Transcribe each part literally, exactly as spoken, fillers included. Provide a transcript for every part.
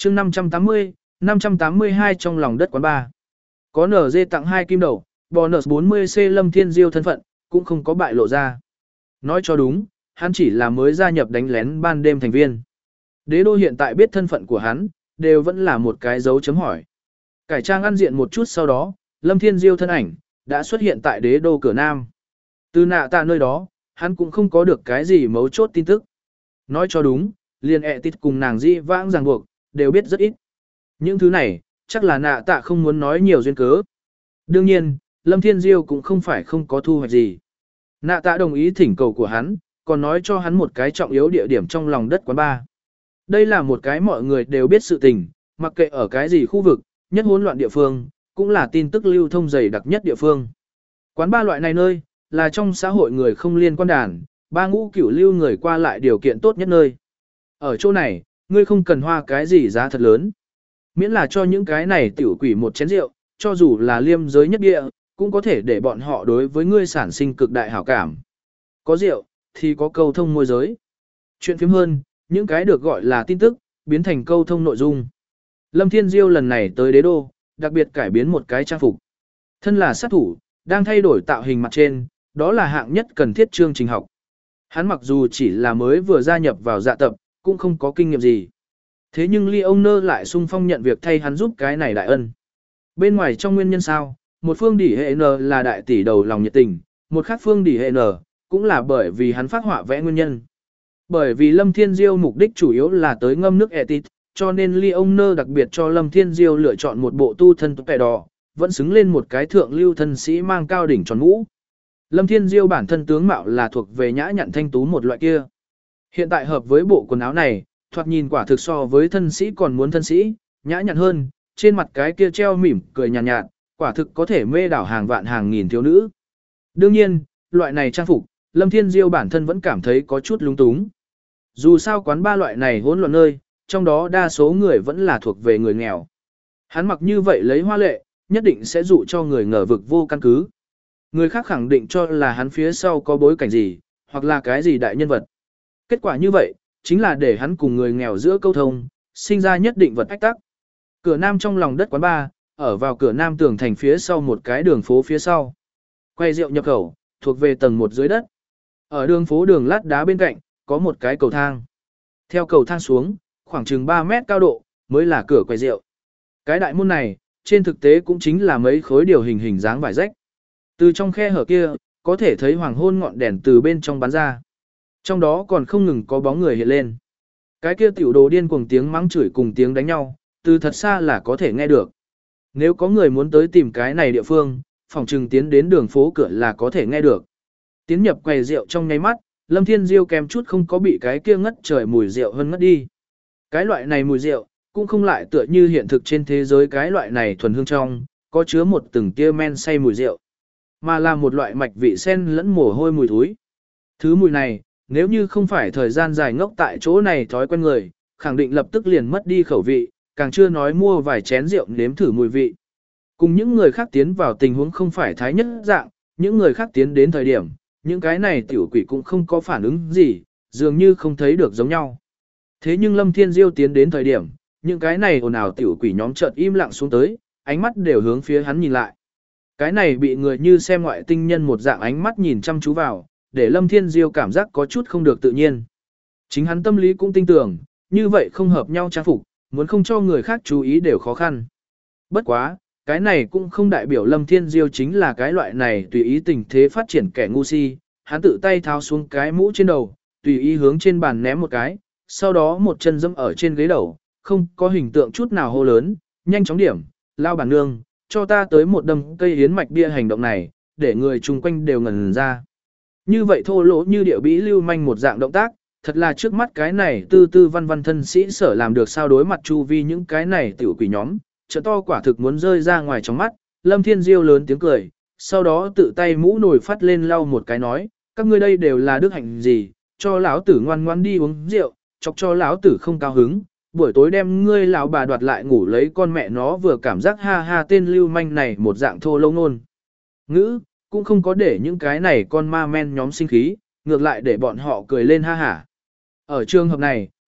chương năm trăm tám mươi, năm trăm tám mươi hai trong lòng đất quán ba. Có en giê tặng hai kim đầu, bonus bốn mươi C Lâm Thiên Diêu thân phận, cũng không có bại lộ ra. Nói cho đúng, hắn chỉ là mới gia nhập đánh lén ban đêm thành viên. Đế đô hiện tại biết thân phận của hắn, đều vẫn là một cái dấu chấm hỏi. Cải trang ăn diện một chút sau đó, Lâm Thiên Diêu thân ảnh, đã xuất hiện tại đế đô cửa Nam. Từ nạ tạ nơi đó, hắn cũng không có được cái gì mấu chốt tin tức. Nói cho đúng, liền ẹ tít cùng nàng di vãng ràng buộc, đều biết rất ít. Những thứ này, chắc là nạ tạ không muốn nói nhiều duyên cớ. Đương nhiên, Lâm Thiên Diêu cũng không phải không có thu hoạch gì. Nạ tạ đồng ý thỉnh cầu của hắn, còn nói cho hắn một cái trọng yếu địa điểm trong lòng đất quán ba. Đây là một cái mọi người đều biết sự tình, mặc kệ ở cái gì khu vực, nhất hỗn loạn địa phương, cũng là tin tức lưu thông dày đặc nhất địa phương. Quán ba loại này nơi, là trong xã hội người không liên quan đàn, ba ngũ cửu lưu người qua lại điều kiện tốt nhất nơi. Ở chỗ này, ngươi không cần hoa cái gì giá thật lớn. Miễn là cho những cái này tiểu quỷ một chén rượu, cho dù là liêm giới nhất địa, cũng có thể để bọn họ đối với ngươi sản sinh cực đại hảo cảm. Có rượu, thì có câu thông môi giới. Chuyện phím hơn, những cái được gọi là tin tức, biến thành câu thông nội dung. Lâm Thiên Diêu lần này tới đế đô, đặc biệt cải biến một cái trang phục. Thân là sát thủ, đang thay đổi tạo hình mặt trên, đó là hạng nhất cần thiết chương trình học. Hắn mặc dù chỉ là mới vừa gia nhập vào dạ tập, cũng không có kinh nghiệm gì. Thế nhưng Ly ông nơ lại sung phong nhận việc thay hắn giúp cái này đại ân. Bên ngoài trong nguyên nhân sao, một phương đỉ hệ N là đại tỷ đầu lòng nhiệt tình, một khác phương đỉ hệ N, cũng là bởi vì hắn phát họa vẽ nguyên nhân. Bởi vì Lâm Thiên Diêu mục đích chủ yếu là tới ngâm nước etit, cho nên Ly ông nơ đặc biệt cho Lâm Thiên Diêu lựa chọn một bộ tu thân tóc đỏ, vẫn xứng lên một cái thượng lưu thân sĩ mang cao đỉnh tròn mũ. Lâm Thiên Diêu bản thân tướng mạo là thuộc về nhã nhặn thanh tú một loại kia. Hiện tại hợp với bộ quần áo này, thoạt nhìn quả thực so với thân sĩ còn muốn thân sĩ, nhã nhặn hơn, trên mặt cái kia treo mỉm cười nhàn nhạt, nhạt, quả thực có thể mê đảo hàng vạn hàng nghìn thiếu nữ. Đương nhiên, loại này trang phục, Lâm Thiên Diêu bản thân vẫn cảm thấy có chút lung túng. Dù sao quán ba loại này hỗn loạn nơi, trong đó đa số người vẫn là thuộc về người nghèo. Hắn mặc như vậy lấy hoa lệ, nhất định sẽ dụ cho người ngờ vực vô căn cứ. Người khác khẳng định cho là hắn phía sau có bối cảnh gì, hoặc là cái gì đại nhân vật. Kết quả như vậy, chính là để hắn cùng người nghèo giữa câu thông, sinh ra nhất định vật ách tắc. Cửa Nam trong lòng đất quán ba, ở vào cửa Nam tường thành phía sau một cái đường phố phía sau. Quay rượu nhập khẩu, thuộc về tầng một dưới đất. Ở đường phố đường lát đá bên cạnh, có một cái cầu thang. Theo cầu thang xuống, khoảng chừng ba mét cao độ, mới là cửa quầy rượu. Cái đại môn này, trên thực tế cũng chính là mấy khối điều hình hình dáng vải rách. Từ trong khe hở kia, có thể thấy hoàng hôn ngọn đèn từ bên trong bắn ra. Trong đó còn không ngừng có bóng người hiện lên. Cái kia tiểu đồ điên cuồng tiếng mắng chửi cùng tiếng đánh nhau, từ thật xa là có thể nghe được. Nếu có người muốn tới tìm cái này địa phương, phòng trừng tiến đến đường phố cửa là có thể nghe được. Tiến nhập quầy rượu trong nháy mắt, Lâm Thiên Diêu kèm chút không có bị cái kia ngất trời mùi rượu hơn ngất đi. Cái loại này mùi rượu, cũng không lại tựa như hiện thực trên thế giới cái loại này thuần hương trong, có chứa một từng tia men say mùi rượu, mà là một loại mạch vị sen lẫn mồ hôi mùi thúi. Thứ mùi này, nếu như không phải thời gian dài ngốc tại chỗ này thói quen người, khẳng định lập tức liền mất đi khẩu vị, càng chưa nói mua vài chén rượu nếm thử mùi vị. Cùng những người khác tiến vào tình huống không phải thái nhất dạng, những người khác tiến đến thời điểm, những cái này tiểu quỷ cũng không có phản ứng gì, dường như không thấy được giống nhau. Thế nhưng Lâm Thiên Diêu tiến đến thời điểm, những cái này ồn ào tiểu quỷ nhóm chợt im lặng xuống tới, ánh mắt đều hướng phía hắn nhìn lại. Cái này bị người như xem ngoại tinh nhân một dạng ánh mắt nhìn chăm chú vào, để Lâm Thiên Diêu cảm giác có chút không được tự nhiên. Chính hắn tâm lý cũng tin tưởng, như vậy không hợp nhau trang phục, muốn không cho người khác chú ý đều khó khăn. Bất quá, cái này cũng không đại biểu Lâm Thiên Diêu chính là cái loại này tùy ý tình thế phát triển kẻ ngu si, hắn tự tay tháo xuống cái mũ trên đầu, tùy ý hướng trên bàn ném một cái, sau đó một chân dẫm ở trên ghế đầu, không có hình tượng chút nào hô lớn, nhanh chóng điểm, lao bản nương, cho ta tới một đâm cây yến mạch bia hành động này, để người chung quanh đều ngẩn ra. Như vậy thô lỗ như điệu bĩ lưu manh một dạng động tác, thật là trước mắt cái này tư tư văn văn thân sĩ sở làm được sao đối mặt chu vi những cái này tiểu quỷ nhóm, trợ to quả thực muốn rơi ra ngoài trong mắt, Lâm Thiên Diêu lớn tiếng cười, sau đó tự tay mũ nổi phát lên lau một cái nói, các ngươi đây đều là đức hạnh gì, cho lão tử ngoan ngoan đi uống rượu, chọc cho lão tử không cao hứng, buổi tối đem ngươi lão bà đoạt lại ngủ lấy con mẹ nó vừa cảm giác ha ha tên lưu manh này một dạng thô lông nôn. Ngữ, cũng không có để những cái này con ma men nhóm sinh khí, ngược lại để bọn họ cười lên ha hả. Ở trường hợp này,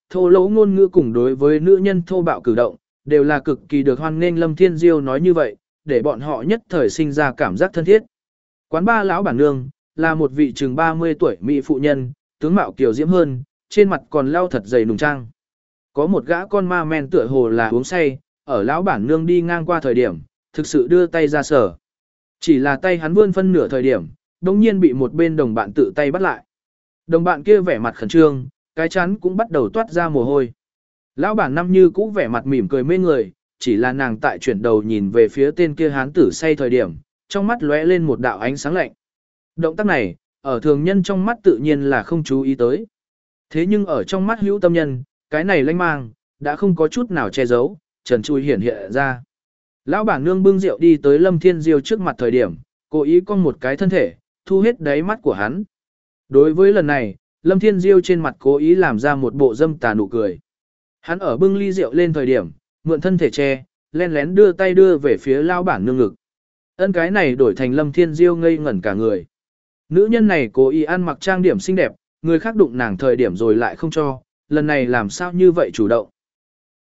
thô lỗ ngôn ngữ cùng đối với nữ nhân thô bạo cử động, đều là cực kỳ được hoan nghênh. Lâm Thiên Diêu nói như vậy, để bọn họ nhất thời sinh ra cảm giác thân thiết. Quán ba lão bản nương, là một vị chừng ba mươi tuổi mỹ phụ nhân, tướng mạo kiều diễm hơn, trên mặt còn lau thật dày nùng trang. Có một gã con ma men tựa hồ là uống say, ở lão bản nương đi ngang qua thời điểm, thực sự đưa tay ra sở. Chỉ là tay hắn vươn phân nửa thời điểm, đồng nhiên bị một bên đồng bạn tự tay bắt lại. Đồng bạn kia vẻ mặt khẩn trương, cái chán cũng bắt đầu toát ra mồ hôi. Lão bản năm như cũ vẻ mặt mỉm cười mê người, chỉ là nàng tại chuyển đầu nhìn về phía tên kia hán tử say thời điểm, trong mắt lóe lên một đạo ánh sáng lạnh. Động tác này, ở thường nhân trong mắt tự nhiên là không chú ý tới. Thế nhưng ở trong mắt hữu tâm nhân, cái này lanh mang, đã không có chút nào che giấu, trần trùi hiển hiện ra. Lão bản nương bưng rượu đi tới Lâm Thiên Diêu trước mặt thời điểm, cố ý cong một cái thân thể, thu hết đáy mắt của hắn. Đối với lần này, Lâm Thiên Diêu trên mặt cố ý làm ra một bộ dâm tà nụ cười. Hắn ở bưng ly rượu lên thời điểm, mượn thân thể che, len lén đưa tay đưa về phía lão bản nương ngực. Ân cái này đổi thành Lâm Thiên Diêu ngây ngẩn cả người. Nữ nhân này cố ý ăn mặc trang điểm xinh đẹp, người khác đụng nàng thời điểm rồi lại không cho, lần này làm sao như vậy chủ động.